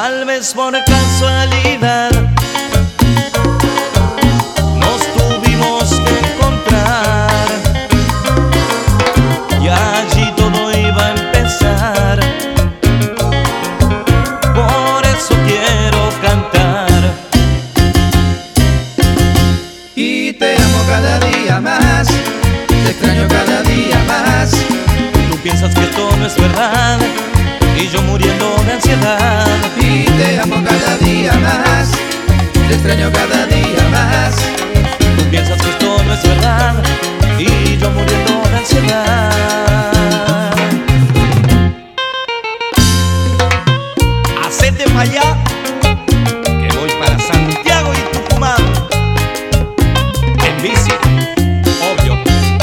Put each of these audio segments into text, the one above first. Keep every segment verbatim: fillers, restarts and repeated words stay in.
Tal vez por casualidad nos tuvimos que encontrar y allí todo iba a empezar. Por eso quiero cantar. Y te amo cada día más, te extraño cada día más. Tú piensas que esto no es verdad y yo muriendo de ansiedad. Y te amo cada día más, te extraño cada día más. Tú piensas que esto no es verdad y yo muriendo de ansiedad. Hacete pa' allá, que voy para Santiago y Tucumán. En bici, obvio.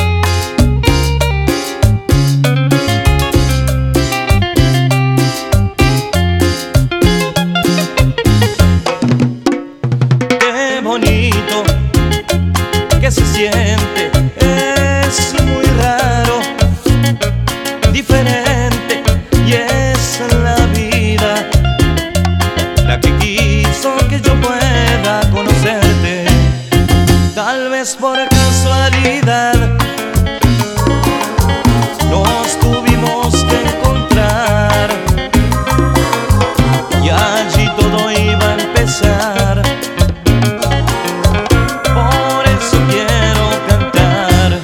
Qué bonito que se siente, es muy raro, diferente, y es la vida la que quiso que yo pueda conocerte. Tal vez por casualidad nos tuvimos que encontrar y allí todo iba a empezar. Por eso quiero cantar.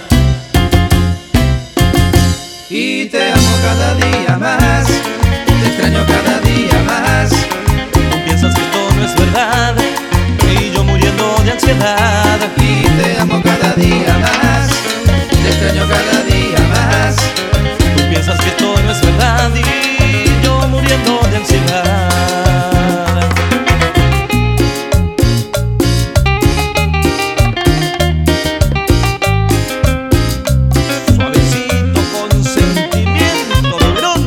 Y te amo cada día más, te extraño cada día más. Tú piensas que esto no es verdad y yo muriendo de ansiedad. Y te amo cada día más, te extraño cada día más. Tú piensas que esto no es verdad y yo muriendo de ansiedad. Suavecito con sentimiento de verón.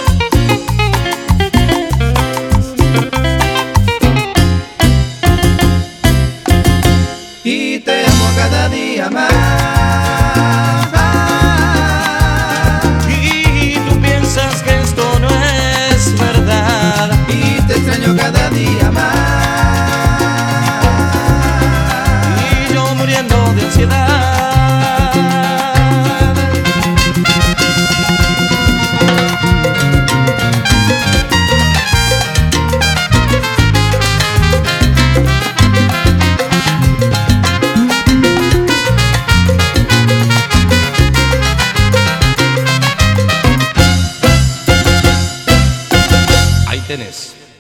Y te amo cada día más. Y tú piensas que esto no es verdad Y te extraño cada día más. y yo muriendo de ansiedad. Ahí tenés.